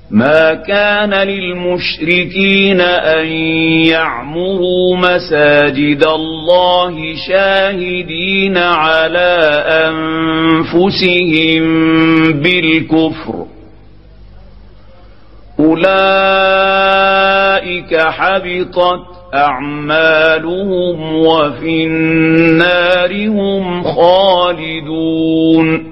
ما كان للمشركين أن يعمروا مساجد الله شاهدين على أنفسهم بالكفر أولئك حبطت أعمالهم وفي النار هم خالدون